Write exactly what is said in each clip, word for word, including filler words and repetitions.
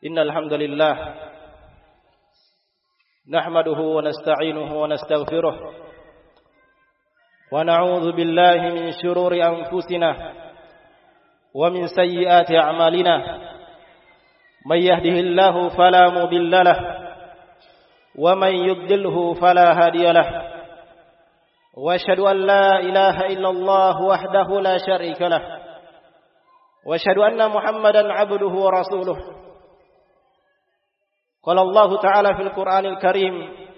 إن الحمد لله نحمده ونستعينه ونستغفره ونعوذ بالله من شرور أنفسنا ومن سيئات أعمالنا من يهده الله فلا مضل له ومن يضلله فلا هادي له وأشهد أن لا إله إلا الله وحده لا شريك له وأشهد أن محمدا عبده ورسوله. قال الله تعالى في القرآن الكريم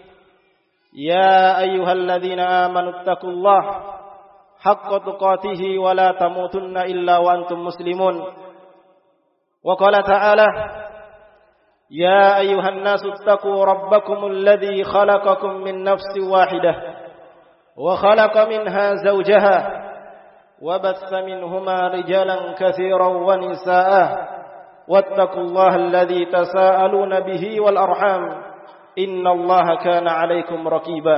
يا أيها الذين آمنوا اتقوا الله حق تقاته ولا تموتن إلا وأنتم مسلمون. وقال تعالى يا أيها الناس اتقوا ربكم الذي خلقكم من نفس واحدة وخلق منها زوجها وبث منهما رجالا كثيرا ونساء واتقوا الله الذي تساءلون به والأرحام إن الله كان عليكم رقيبا.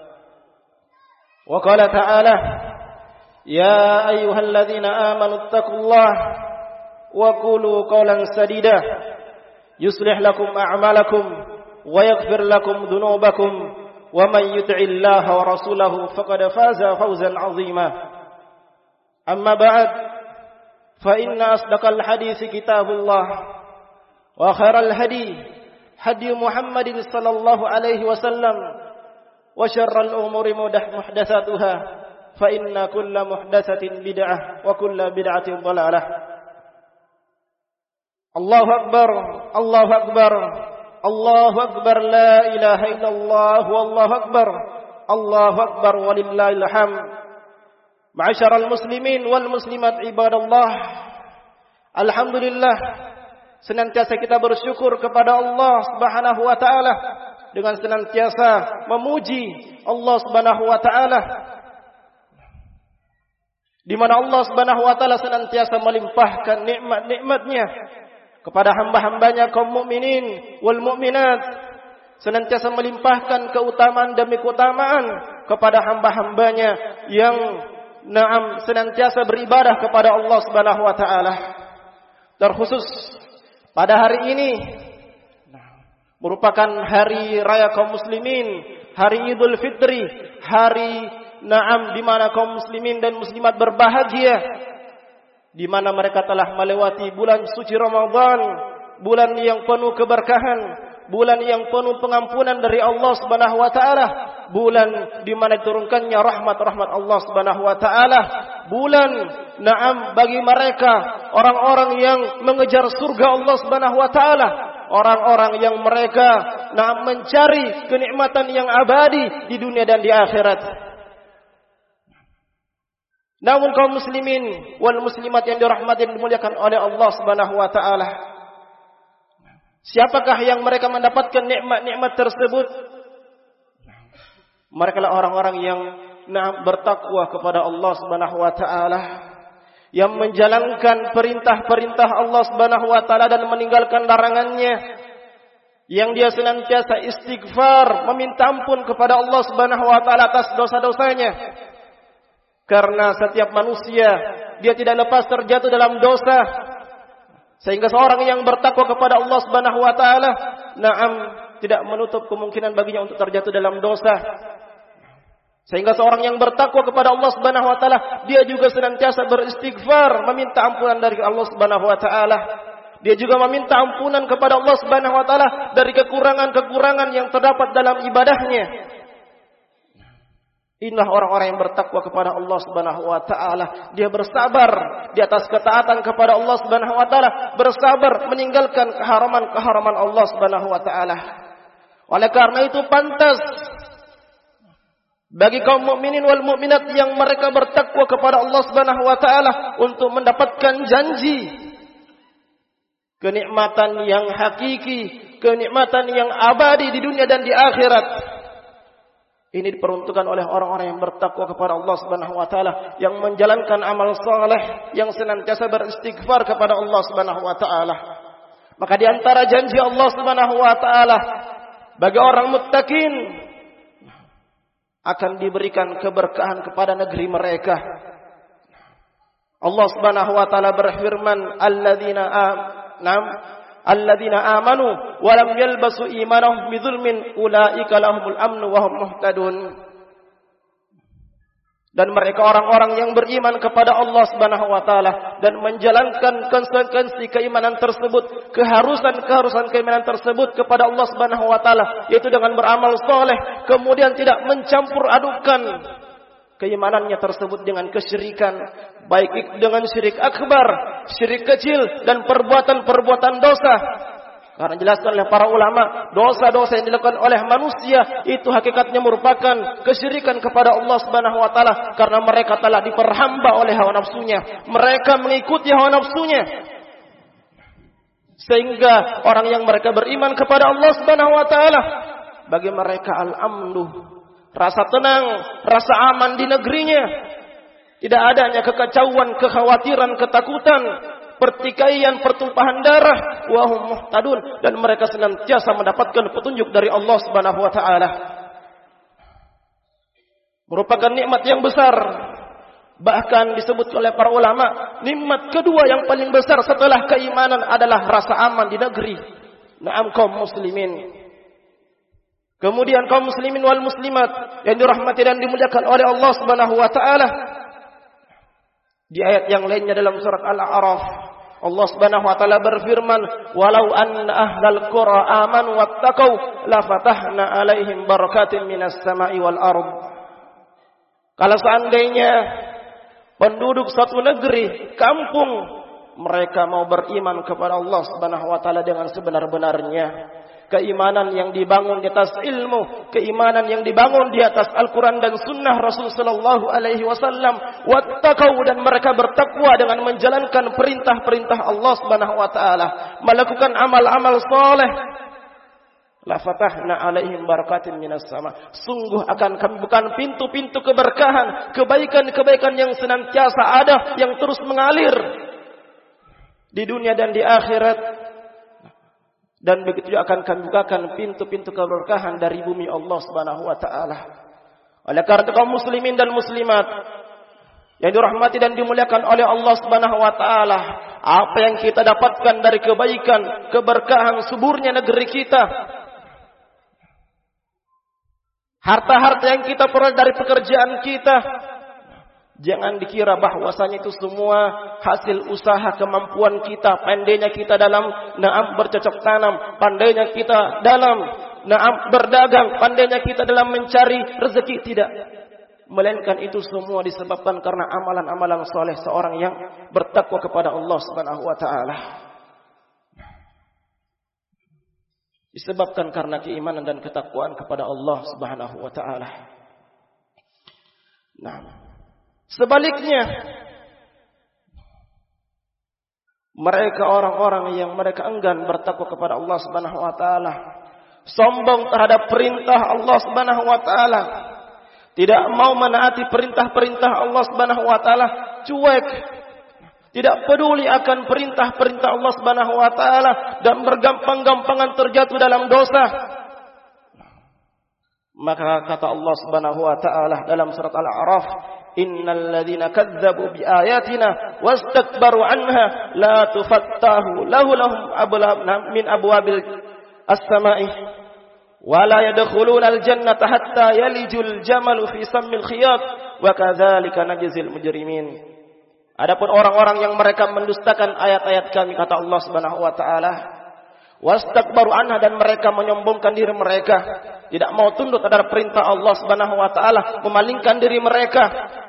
وقال تعالى يا أيها الذين آمنوا اتقوا الله وقولوا قولا سديدا يصلح لكم أعمالكم ويغفر لكم ذنوبكم ومن يطع الله ورسوله فقد فاز فوزا عظيما. أما بعد فإن أصدق الحديث كتاب الله وخير الهدي هدي محمد صلى الله عليه وسلم وشر الأمور محدثاتها فإن كل محدثة بدعة وكل بدعة ضلالة. الله أكبر الله أكبر الله أكبر لا إله إلا الله والله أكبر الله أكبر ولله الحمد. Ma'asyiral muslimin wal muslimat ibadallah, alhamdulillah senantiasa kita bersyukur kepada Allah Subhanahu wa taala dengan senantiasa memuji Allah Subhanahu wa taala, di mana Allah Subhanahu wa taala senantiasa melimpahkan nikmat-nikmatnya kepada hamba-hambanya kaum mukminin wal mukminat, senantiasa melimpahkan keutamaan demi keutamaan kepada hamba-hambanya yang Naam senantiasa beribadah kepada Allah Subhanahu wa taala. Terkhusus pada hari ini merupakan hari raya kaum muslimin, hari Idul Fitri, hari naam di mana kaum muslimin dan muslimat berbahagia, di mana mereka telah melewati bulan suci Ramadan, bulan yang penuh keberkahan, bulan yang penuh pengampunan dari Allah Subhanahu wa taala, bulan di mana diturunkannya rahmat-rahmat Allah Subhanahu wa taala, bulan naam bagi mereka orang-orang yang mengejar surga Allah Subhanahu wa taala, orang-orang yang mereka naam mencari kenikmatan yang abadi di dunia dan di akhirat. Namun kaum muslimin wal muslimat yang dirahmati dan dimuliakan oleh Allah Subhanahu wa taala, siapakah yang mereka mendapatkan nikmat-nikmat tersebut? Mereka lah orang-orang yang nah, bertakwa kepada Allah Subhanahu wa taala, yang menjalankan perintah-perintah Allah Subhanahu wa taala dan meninggalkan larangannya, yang dia senantiasa istighfar, meminta ampun kepada Allah Subhanahu wa taala atas dosa-dosanya. Karena setiap manusia dia tidak lepas terjatuh dalam dosa, sehingga seorang yang bertakwa kepada Allah Subhanahu wa taala, na'am, tidak menutup kemungkinan baginya untuk terjatuh dalam dosa. Sehingga seorang yang bertakwa kepada Allah Subhanahu wa taala, dia juga senantiasa beristighfar, meminta ampunan dari Allah Subhanahu wa taala. Dia juga meminta ampunan kepada Allah Subhanahu wa taala dari kekurangan-kekurangan yang terdapat dalam ibadahnya. Inilah orang-orang yang bertakwa kepada Allah Subhanahu wa taala. Dia bersabar di atas ketaatan kepada Allah Subhanahu wa taala, bersabar meninggalkan keharaman-keharaman Allah Subhanahu wa taala. Oleh karena itu pantas bagi kaum mukminin wal mukminat yang mereka bertakwa kepada Allah Subhanahu wa taala untuk mendapatkan janji kenikmatan yang hakiki, kenikmatan yang abadi di dunia dan di akhirat. Ini diperuntukkan oleh orang-orang yang bertakwa kepada Allah Subhanahu wa taala, yang menjalankan amal saleh, yang senantiasa beristighfar kepada Allah Subhanahu wa taala. Maka di antara janji Allah Subhanahu wa taala bagi orang muttaqin, akan diberikan keberkahan kepada negeri mereka. Allah Subhanahu wa taala berfirman, "Alladzina am alladzina amanu wa lam yalbasu imanahum bidzulmin ulaika lahumul amnu wa hum muhtadun. Dan mereka orang-orang yang beriman kepada Allah Subhanahu wa taala dan menjalankan konsekuensi keimanan tersebut, keharusan-keharusan keimanan tersebut kepada Allah Subhanahu wa taala, yaitu dengan beramal soleh, kemudian tidak mencampur adukan keimanannya tersebut dengan kesyirikan, baik dengan syirik akbar, syirik kecil, dan perbuatan-perbuatan dosa. Karena jelaskan oleh para ulama, dosa-dosa yang dilakukan oleh manusia itu hakikatnya merupakan kesyirikan kepada Allah Subhanahu wa taala, karena mereka telah diperhamba oleh hawa nafsunya. Mereka mengikuti hawa nafsunya. Sehingga orang yang mereka beriman kepada Allah Subhanahu wa taala, bagi mereka al-amnu, rasa tenang, rasa aman di negerinya. Tidak adanya kekacauan, kekhawatiran, ketakutan, pertikaian, pertumpahan darah, wa hum muhtadun, dan mereka senantiasa mendapatkan petunjuk dari Allah Subhanahu wa taala. Merupakan nikmat yang besar. Bahkan disebut oleh para ulama, nikmat kedua yang paling besar setelah keimanan adalah rasa aman di negeri. Na'am kaum muslimin. Kemudian kaum muslimin wal muslimat yang dirahmati dan dimuliakan oleh Allah Subhanahu wa taala. Di ayat yang lainnya dalam surat Al-A'raf, Allah Subhanahu wa taala berfirman, "Walau anna ahlal qura amanu wattaqau la fatahna 'alaihim barakatin minas sama'i wal ard." Kalau seandainya penduduk satu negeri, kampung, mereka mau beriman kepada Allah Subhanahu wa taala dengan sebenar-benarnya, keimanan yang dibangun di atas ilmu, keimanan yang dibangun di atas Al-Quran dan Sunnah Rasul Sallallahu Alaihi Wasallam, wattaqau, dan mereka bertakwa dengan menjalankan perintah-perintah Allah Subhanahu Wa Taala, melakukan amal-amal soleh, la fatahna alaihim barakatin minas sama. Sungguh akan kami bukan pintu-pintu keberkahan, kebaikan-kebaikan yang senantiasa ada, yang terus mengalir di dunia dan di akhirat. Dan begitu juga akan kami bukakan pintu-pintu keberkahan dari bumi Allah Subhanahu wa taala. Oleh karena kaum muslimin dan muslimat yang dirahmati dan dimuliakan oleh Allah Subhanahu wa taala, apa yang kita dapatkan dari kebaikan, keberkahan suburnya negeri kita, harta-harta yang kita peroleh dari pekerjaan kita, jangan dikira bahwasanya itu semua hasil usaha kemampuan kita, pandainya kita dalam naam bercocok tanam, pandainya kita dalam naam berdagang, pandainya kita dalam mencari rezeki. Tidak, melainkan itu semua disebabkan karena amalan-amalan soleh seorang yang bertakwa kepada Allah Subhanahu wa taala. Disebabkan karena keimanan dan ketakwaan kepada Allah Subhanahu wa taala. Nah, sebaliknya, mereka orang-orang yang mereka enggan bertakwa kepada Allah Subhanahu wa taala, sombong terhadap perintah Allah Subhanahu wa taala, tidak mau menaati perintah-perintah Allah Subhanahu wa taala, cuek, tidak peduli akan perintah-perintah Allah Subhanahu wa taala, dan bergampang-gampangan terjatuh dalam dosa. Maka kata Allah Subhanahu wa taala dalam surat Al-A'raf, innal ladzina kadzdzabu bi ayatina wastakbaru anha la tufattahu lahu lahum abwaabun min abwaabil as-samaa'i wa la yadkhuluna al-jannata hatta yalijul jamalu fi sammil khiyat wa kadzalika najzil mujrimin. Adapun orang-orang yang mereka mendustakan ayat-ayat kami, kata Allah Subhanahu wa taala, wastakbaru anha, dan mereka menyombongkan diri mereka, tidak mau tunduk terhadap perintah Allah Subhanahu wa taala, memalingkan diri mereka.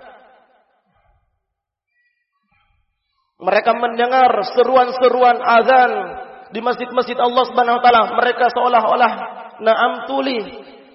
Mereka mendengar seruan-seruan azan di masjid-masjid Allah Subhanahu wa taala, mereka seolah-olah naam tuli.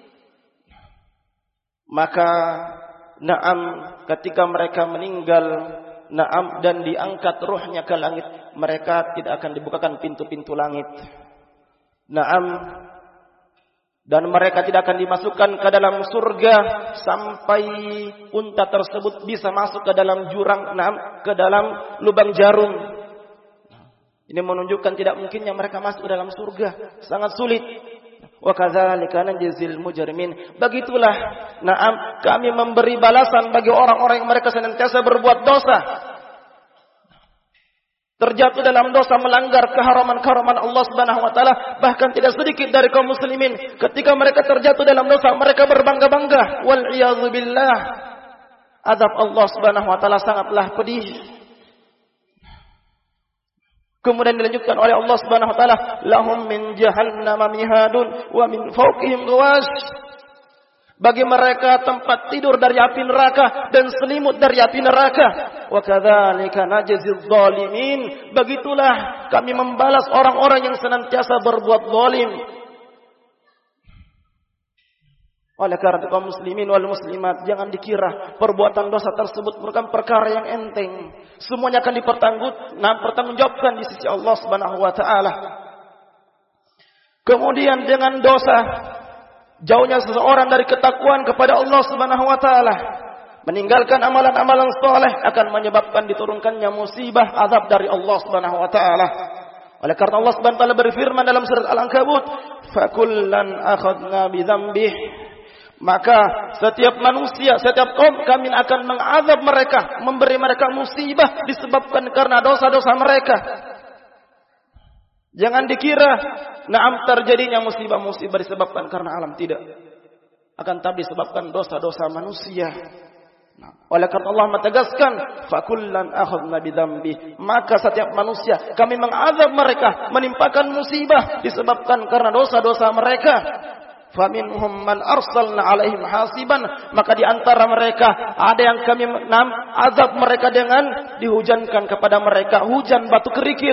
Maka naam ketika mereka meninggal, naam dan diangkat ruhnya ke langit, mereka tidak akan dibukakan pintu-pintu langit. Naam, dan mereka tidak akan dimasukkan ke dalam surga sampai unta tersebut bisa masuk ke dalam jurang, naam, ke dalam lubang jarum. Ini menunjukkan tidak mungkinnya mereka masuk ke dalam surga, sangat sulit. Wa kadzalika najzil mujrimin. Begitulah, naam, kami memberi balasan bagi orang-orang yang mereka senantiasa berbuat dosa. terjatuh dalam dosa melanggar keharaman-keharaman Allah Subhanahu wa taala. Bahkan tidak sedikit dari kaum muslimin ketika mereka terjatuh dalam dosa mereka berbangga-bangga. Wal iyadzu billah. Azab Allah Subhanahu wa taala sangatlah pedih. Kemudian dilanjutkan oleh Allah Subhanahu wa taala, lahum min jahannam mihadun wa min fawqihim ghawash. Bagi mereka tempat tidur dari api neraka dan selimut dari api neraka. Wa kadzalika najzil zalimin. Begitulah kami membalas orang-orang yang senantiasa berbuat zalim. Oleh karena itu kaum muslimin wal muslimat, jangan dikira perbuatan dosa tersebut merupakan perkara yang enteng. Semuanya akan dipertanggung, nah, pertanggungjawabkan di sisi Allah Subhanahu wa taala. Kemudian dengan dosa, jauhnya seseorang dari ketakwaan kepada Allah Subhanahu wa taala, meninggalkan amalan-amalan saleh akan menyebabkan diturunkannya musibah azab dari Allah Subhanahu wa taala. Oleh karena Allah Subhanahu wa taala berfirman dalam surat Al-Ankabut, "Fakullan akhadna bi dzambih." Maka setiap manusia, setiap kaum kami akan mengazab mereka, memberi mereka musibah disebabkan karena dosa-dosa mereka. Jangan dikira na'am terjadinya musibah-musibah disebabkan karena alam, tidak. Akan tapi disebabkan dosa-dosa manusia. Nah, oleh karena Allah menegaskan, fakullan akhadna bidzambi. Maka setiap manusia kami mengazab mereka, menimpakan musibah disebabkan karena dosa-dosa mereka. Faminhum man arsalna alaihim hasiban. Maka di antara mereka ada yang kami nam azab mereka dengan dihujankan kepada mereka hujan batu kerikil.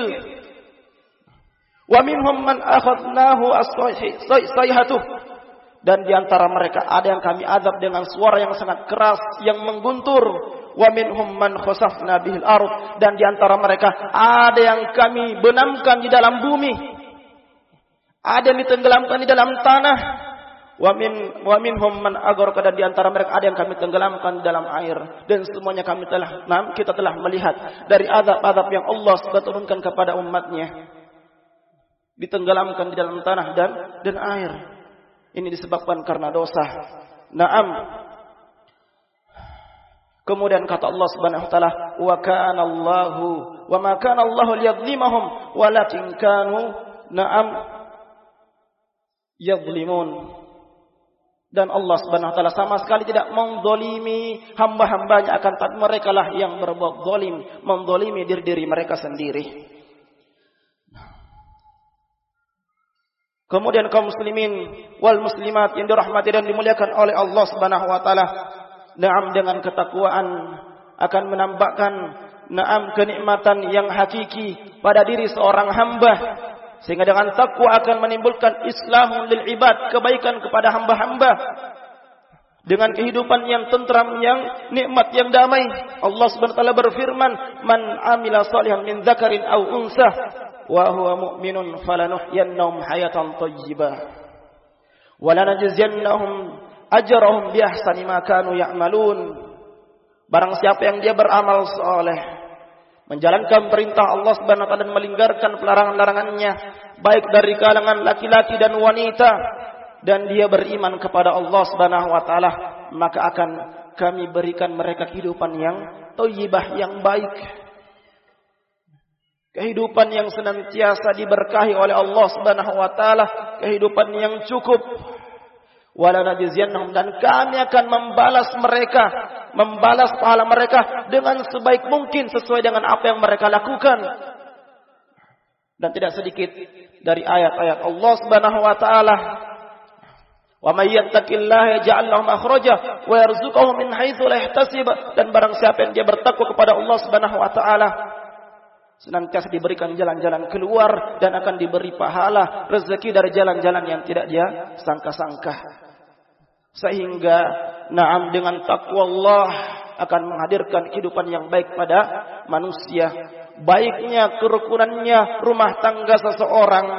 Wa minhum man akhadnahu as-sayhatu. Dan di antara mereka ada yang kami azab dengan suara yang sangat keras yang mengguntur. Wa minhum man khasafna bihil ardh. Dan di antara mereka ada yang kami benamkan di dalam bumi, ada yang ditenggelamkan di dalam tanah. Wa min wa minhum man agharqa. Dan di antara mereka ada yang kami tenggelamkan di dalam air. Dan semuanya kami telah nah, kita telah melihat dari azab-azab yang Allah sudah turunkan kepada umatnya, ditenggelamkan di dalam tanah dan dan air. Ini disebabkan karena dosa. Naam. Kemudian kata Allah Subhanahu wa taala, wa kana Allahu wa ma kana Allahu liyadhlimahum walakin kanu na'am yadhlimun. Dan Allah Subhanahu wa taala sama sekali tidak menzalimi hamba-hambanya, akan tapi mereka lah yang berbuat zalim, menzalimi diri-diri mereka sendiri. Kemudian kaum muslimin wal muslimat yang dirahmati dan dimuliakan oleh Allah Subhanahu wa taala, na'am dengan ketakwaan akan menambahkan na'am kenikmatan yang hakiki pada diri seorang hamba, sehingga dengan takwa akan menimbulkan islahul lil ibad, kebaikan kepada hamba-hamba dengan kehidupan yang tentram, yang nikmat, yang damai. Allah Subhanahu wa taala berfirman, "Man amila salihan min dzakarin aw unsah wa huwa mu'minun falanuhyiyannahum hayatan thayyibah wa lanajziyannahum ajrahum bi ahsani ma kanu ya'malun." Barang siapa yang dia beramal saleh, menjalankan perintah Allah Subhanahu wa taala dan melinggarkan pelarangan-larangannya, baik dari kalangan laki-laki dan wanita, dan dia beriman kepada Allah Subhanahu wa taala, maka akan kami berikan mereka kehidupan yang thayyibah, yang baik. Kehidupan yang senantiasa diberkahi oleh Allah Subhanahu wa taala, kehidupan yang cukup. Wala najziyannahum, dan kami akan membalas mereka, membalas pahala mereka dengan sebaik mungkin sesuai dengan apa yang mereka lakukan. Dan tidak sedikit dari ayat-ayat Allah Subhanahu wa taala, wa may yattaqillaha yaj'al lahu makhraja wa yarzuqhu min haitsu la yahtasib. Dan barang siapa yang dia bertakwa kepada Allah Subhanahu wa taala, senantiasa diberikan jalan-jalan keluar dan akan diberi pahala rezeki dari jalan-jalan yang tidak dia sangka-sangka. Sehingga na'am dengan takwa Allah akan menghadirkan kehidupan yang baik pada manusia. Baiknya kerukunannya rumah tangga seseorang,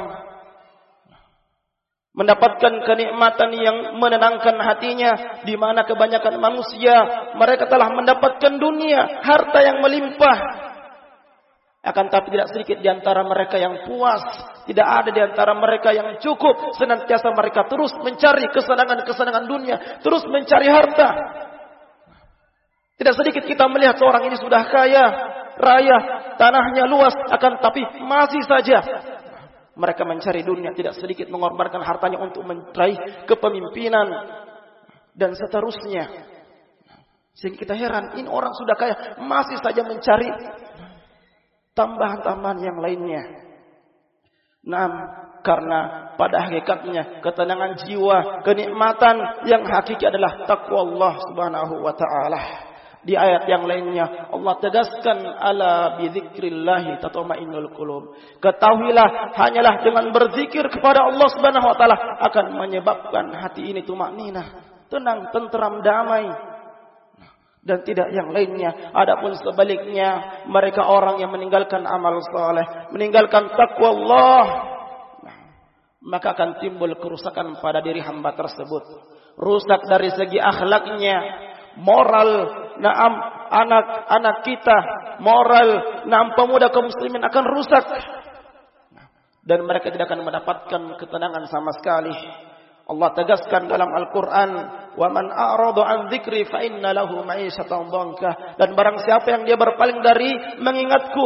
mendapatkan kenikmatan yang menenangkan hatinya, di mana kebanyakan manusia mereka telah mendapatkan dunia, harta yang melimpah. Akan tapi tidak sedikit di antara mereka yang puas, tidak ada di antara mereka yang cukup. Senantiasa mereka terus mencari kesenangan-kesenangan dunia, terus mencari harta. Tidak sedikit kita melihat seorang ini sudah kaya, raya, tanahnya luas, akan tapi masih saja mereka mencari dunia, tidak sedikit mengorbankan hartanya untuk meraih kepemimpinan dan seterusnya. Sehingga kita heran, ini orang sudah kaya masih saja mencari tambahan-tambahan yang lainnya. Nah, karena pada hakikatnya ketenangan jiwa, kenikmatan yang hakiki adalah takwa Allah Subhanahu wa taala. Di ayat yang lainnya Allah tegaskan, ala bidzikrillah tatma'innul qulub. Ketahuilah hanyalah dengan berzikir kepada Allah Subhanahu wa taala akan menyebabkan hati ini tumakninah, tenang, tenteram, damai, dan tidak yang lainnya. Adapun sebaliknya, mereka orang yang meninggalkan amal saleh, meninggalkan takwa Allah, maka akan timbul kerusakan pada diri hamba tersebut. Rusak dari segi akhlaknya, moral, naam anak-anak kita, moral, naam pemuda kaum muslimin akan rusak. Dan mereka tidak akan mendapatkan ketenangan sama sekali. Allah tegaskan dalam Al-Quran, wa man a'rada an dzikri fa inna lahu ma'isyatan dhanka. Dan barang siapa yang dia berpaling dari mengingatku,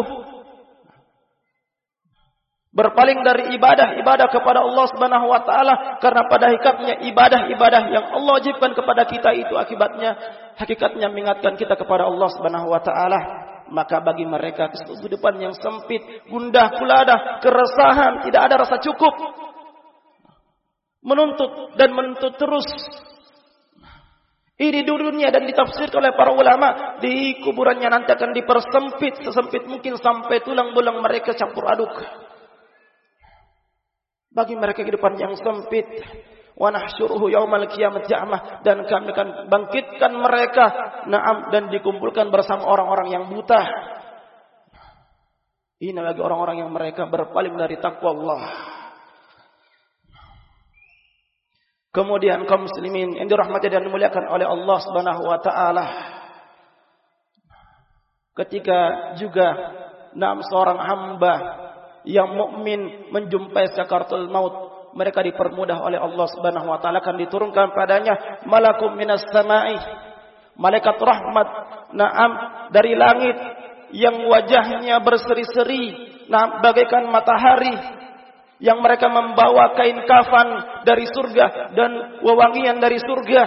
berpaling dari ibadah-ibadah kepada Allah Subhanahu wa taala, karena pada hakikatnya ibadah-ibadah yang Allah wajibkan kepada kita itu akibatnya hakikatnya mengingatkan kita kepada Allah Subhanahu wa taala, maka bagi mereka kehidupan yang sempit, gundah gulana, keresahan, tidak ada rasa cukup, menuntut dan menuntut terus. Ini dunia, dan ditafsirkan oleh para ulama, di kuburannya nanti akan dipersempit sesempit mungkin sampai tulang belulang mereka campur aduk. Bagi mereka kehidupan yang sempit. Wa nahsyuruhu yaumal qiyamati a'ma, dan kami akan bangkitkan mereka, na'am, dan dikumpulkan bersama orang-orang yang buta. Ini lagi orang-orang yang mereka berpaling dari takwa Allah. Kemudian kaum muslimin yang dirahmati dan dimuliakan oleh Allah Subhanahu wa taala, ketika juga na'am seorang hamba yang mukmin menjumpai sakaratul maut, mereka dipermudah oleh Allah Subhanahu wa taala, akan diturunkan padanya malakum minas sama'i, malaikat rahmat, na'am, dari langit, yang wajahnya berseri-seri, na'am, bagaikan matahari, yang mereka membawa kain kafan dari surga dan wewangian dari surga.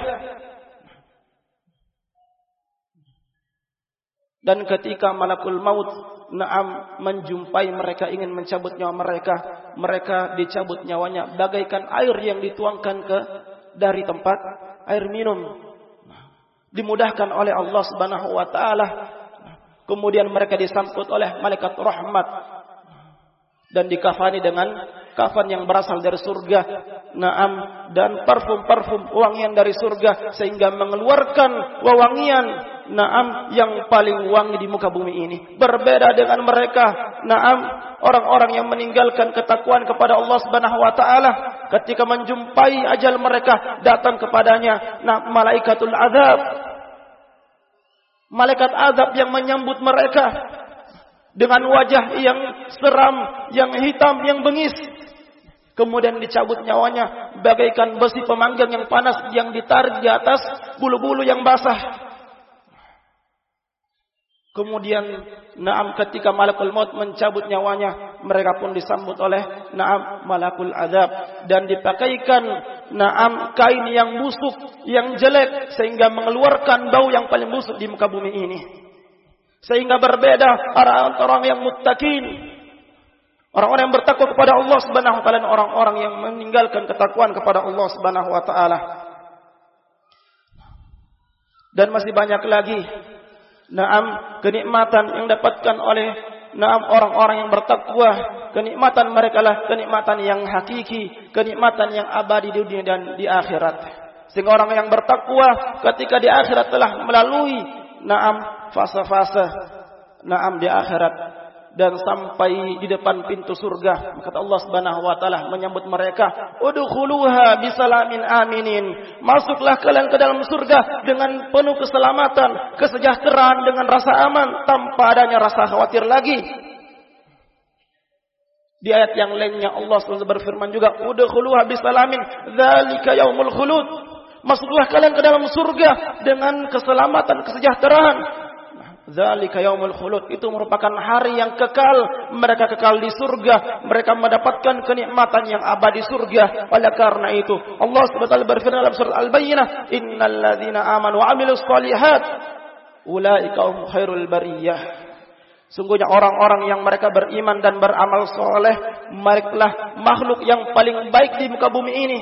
Dan ketika malakul maut, na'am, menjumpai mereka, ingin mencabut nyawa mereka, mereka dicabut nyawanya bagaikan air yang dituangkan ke dari tempat air minum, dimudahkan oleh Allah Subhanahu wa taala. Kemudian mereka disambut oleh malaikat rahmat dan dikafani dengan kafan yang berasal dari surga, na'am, dan parfum-parfum wangian dari surga, sehingga mengeluarkan wewangian, na'am, yang paling wangi di muka bumi ini. Berbeda dengan mereka, na'am, orang-orang yang meninggalkan ketakwaan kepada Allah Subhanahu wa taala, ketika menjumpai ajal mereka datang kepadanya, nah, malaikatul azab, malaikat azab yang menyambut mereka dengan wajah yang seram, yang hitam, yang bengis. Kemudian dicabut nyawanya bagaikan besi pemanggang yang panas yang ditarik di atas bulu-bulu yang basah. Kemudian, na'am, ketika malakul maut mencabut nyawanya, mereka pun disambut oleh, na'am, malakul azab, dan dipakaikan, na'am, kain yang busuk, yang jelek, sehingga mengeluarkan bau yang paling busuk di muka bumi ini. Sehingga berbeda orang-orang yang muttaqin, orang-orang yang bertakwa kepada Allah Subhanahu wa taala, dan orang-orang yang meninggalkan ketakwaan kepada Allah Subhanahu wa taala. Dan masih banyak lagi, na'am, kenikmatan yang dapatkan oleh, na'am, orang-orang yang bertakwa. Kenikmatan mereka lah kenikmatan yang hakiki, kenikmatan yang abadi di dunia dan di akhirat. Sehingga orang yang bertakwa ketika di akhirat telah melalui, na'am, fase-fase, na'am, di akhirat, dan sampai di depan pintu surga, maka Allah Subhanahu wa taala menyambut mereka, udkhuluha bisalamin aminin, masuklah kalian ke dalam surga dengan penuh keselamatan, kesejahteraan, dengan rasa aman, tanpa adanya rasa khawatir lagi. Di ayat yang lainnya Allah Subhanahu wa taala berfirman juga, udkhuluha bisalamin dzalika yaumul khulud, masuklah kalian ke dalam surga dengan keselamatan, kesejahteraan, Dzalika yaumul khulud, itu merupakan hari yang kekal, mereka kekal di surga, mereka mendapatkan kenikmatan yang abadi surga. Oleh karena itu Allah Subhanahu wa taala berfirman dalam surat Al-Bayyinah, innal ladzina amanu wa 'amilus shalihat ulaika hum khairul bariyah. Sungguhnya orang-orang yang mereka beriman dan beramal soleh, merekalah makhluk yang paling baik di muka bumi ini.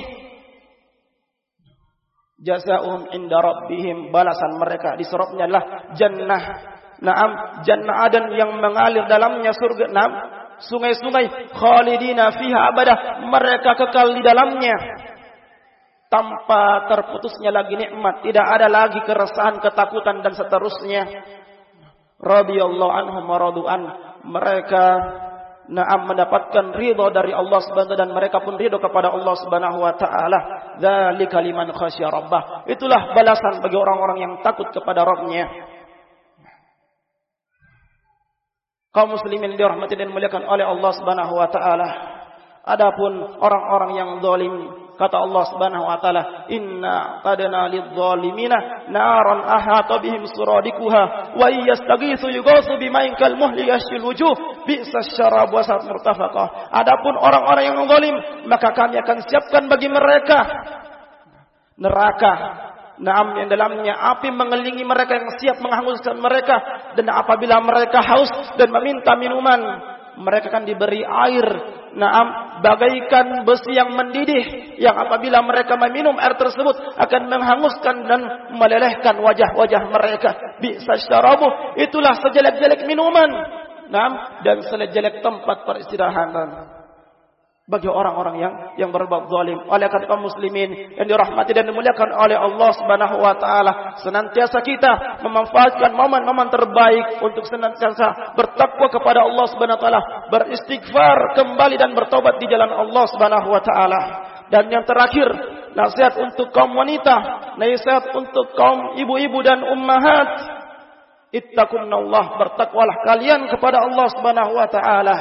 Jazaa'uhum inda rabbihim, balasan mereka di sorobnya adalah jannah. Naam, jannah adan yang mengalir dalamnya surga, naam, sungai-sungai, khalidina fiha abadah, mereka kekal di dalamnya tanpa terputusnya lagi nikmat, tidak ada lagi keresahan, ketakutan dan seterusnya. Radhiyallahu anhum wa radu'an, mereka naam mendapatkan ridha dari Allah Subhanahu wa taala dan mereka pun ridha kepada Allah Subhanahu wa taala. Dzalika liman khasyya rabbah, itulah balasan bagi orang-orang yang takut kepada Rabb-nya. Kaum muslimin dirahmati dan dimuliakan oleh Allah Subhanahu wa taala. Adapun orang-orang yang zalim, kata Allah Subhanahu wa taala, inna qadna lidh-dhalimina naran ahata bihim suradikuha wa yastaghitsu yughatsu bima'in kalmuhli yashil wujuh bi'sas syarab wa sa'at murtafaqah. Adapun orang-orang yang zalim, maka kami akan siapkan bagi mereka neraka, naam, yang dalamnya api mengelilingi mereka yang siap menghanguskan mereka, dan apabila mereka haus dan meminta minuman, mereka akan diberi air, naam, bagaikan besi yang mendidih, yang apabila mereka meminum air tersebut akan menghanguskan dan melelehkan wajah-wajah mereka. Bi'sas syarabu, itulah sejelek-jelek minuman, naam, dan sejelek tempat peristirahatan bagi orang-orang yang yang berbuat zalim. Oleh karena kaum muslimin yang dirahmati dan dimuliakan oleh Allah Subhanahu wa taala, senantiasa kita memanfaatkan momen-momen terbaik untuk senantiasa bertakwa kepada Allah Subhanahu wa taala, beristighfar kembali dan bertobat di jalan Allah Subhanahu wa taala. Dan yang terakhir, nasihat untuk kaum wanita, nasihat untuk kaum ibu-ibu dan ummahat, ittaqunallah, bertakwalah kalian kepada Allah Subhanahu wa taala.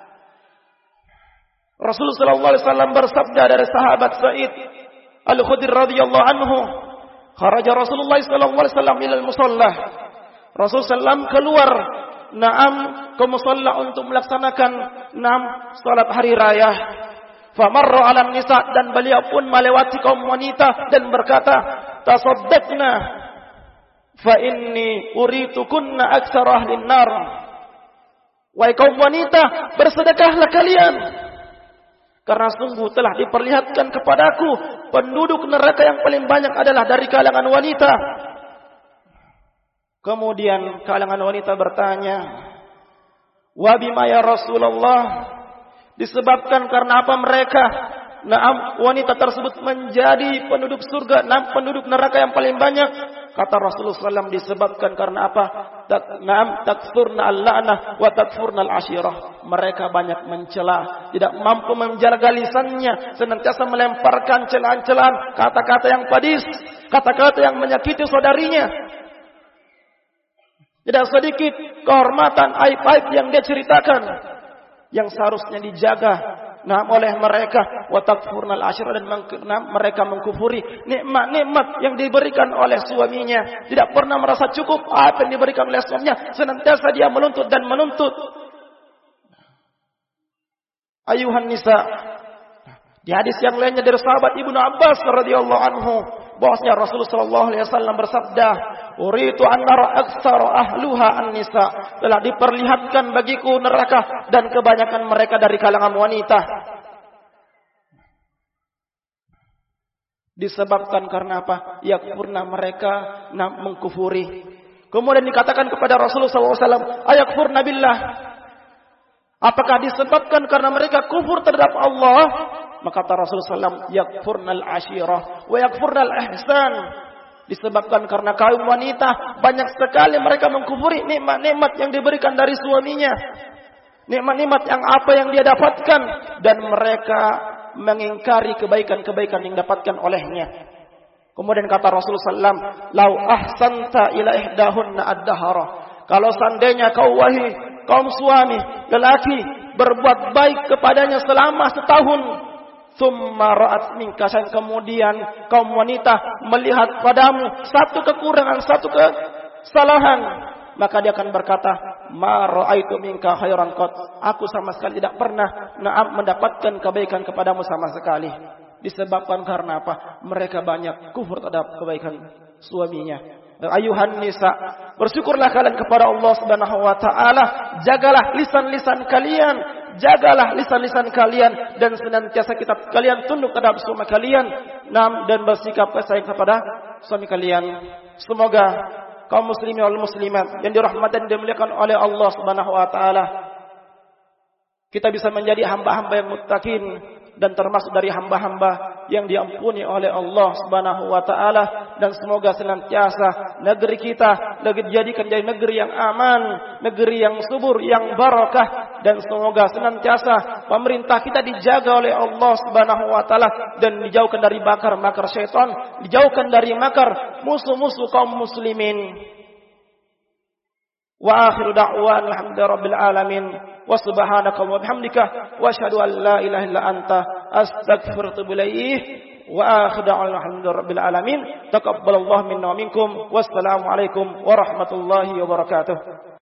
Rasulullah sallallahu alaihi wasallam bersabda dari sahabat Sa'id Al-Khudri radhiyallahu anhu, kharaja Rasulullah sallallahu alaihi wasallam ila al-musalla. Rasulullah sallam keluar, naam, ke musalla untuk melaksanakan naam salat hari raya. Famarra 'ala nisa, dan beliau pun melewati kaum wanita dan berkata, tasaddaqna fa inni uritukunna aktsara ahlin nar. Wahai kaum wanita, bersedekahlah kalian, karena sungguh telah diperlihatkan kepadaku penduduk neraka yang paling banyak adalah dari kalangan wanita. Kemudian kalangan wanita bertanya, wa bima ya Rasulullah, disebabkan karena apa mereka, naam, wanita tersebut menjadi penduduk surga, naam, penduduk neraka yang paling banyak? Kata Rasulullah sallallahu alaihi wasallam, disebabkan karena apa? Naam, takfurna al-la'nah wa takfurna al-ashirah. Mereka banyak mencela, tidak mampu menjaga lisannya, senantiasa melemparkan celaan-celaan, kata-kata yang padis, kata-kata yang menyakiti saudarinya. Tidak sedikit kehormatan, aib-aib yang dia ceritakan, yang seharusnya dijaga, nah, oleh mereka. Wa takfurnal ashira, dan mereka mengkufuri nikmat-nikmat yang diberikan oleh suaminya, tidak pernah merasa cukup apa yang diberikan oleh suaminya, senantiasa dia menuntut dan menuntut. Ayuhan nisa, di hadis yang lainnya dari sahabat Ibnu Abbas radhiyallahu anhu, bahwasanya Rasulullah sallallahu alaihi wasallam bersabda, uritu an nara aktsara ahluha an-nisa, telah diperlihatkan bagiku neraka dan kebanyakan mereka dari kalangan wanita. Disebabkan karena apa? Yakfurna, mereka nah, mengkufuri. Kemudian dikatakan kepada Rasulullah sallallahu alaihi wasallam, ayakfurna billah, apakah disebabkan karena mereka kufur terhadap Allah? Maka kata Rasulullah sallallahu alaihi wasallam, yakfurnal ashirah wa yakfurnal ihsan, disebabkan karena kaum wanita banyak sekali mereka mengkufuri nikmat-nikmat yang diberikan dari suaminya, nikmat-nikmat yang apa yang dia dapatkan, dan mereka mengingkari kebaikan-kebaikan yang dapatkan olehnya. Kemudian kata Rasulullah sallallahu alaihi wasallam, lau ahsanta ila ihdahunna ad-dahara, kalau seandainya kau wahai kaum suami lelaki berbuat baik kepadanya selama setahun, thumma ra'at minka, kemudian kaum wanita melihat padamu satu kekurangan, satu kesalahan, maka dia akan berkata, ma ra'aitu minka khairan qat. Aku sama sekali tidak pernah na'am mendapatkan kebaikan kepadamu sama sekali. Disebabkan karena apa? Mereka banyak kufur terhadap kebaikan suaminya. Ayuhan nisa, bersyukurlah kalian kepada Allah Subhanahu wa taala, jagalah lisan-lisan kalian, jagalah lisan-lisan kalian dan senantiasa kita kalian tunduk terhadap suami kalian, nam dan bersikap sayang kepada suami kalian. Semoga kaum muslimin wal muslimat yang dirahmati dan dimuliakan oleh Allah Subhanahu wa taala, kita bisa menjadi hamba-hamba yang muttaqin dan termasuk dari hamba-hamba yang diampuni oleh Allah Subhanahu wa taala, dan semoga senantiasa negeri kita dijadikan jadi negeri yang aman, negeri yang subur, yang barakah, dan semoga senantiasa pemerintah kita dijaga oleh Allah Subhanahu wa taala dan dijauhkan dari makar-makar syaitan, dijauhkan dari makar musuh-musuh kaum muslimin. Wa akhiru da'wan alhamdulillahi rabbil alamin wa subhanaka wa bihamdika wa asyhadu an la ilaha illa anta astaghfiruka wa atubu ilaik wa akhiru da'wan alhamdulillahi rabbil alamin. Taqabbalallahu minna wa minkum. Wassalamu alaikum warahmatullahi wabarakatuh.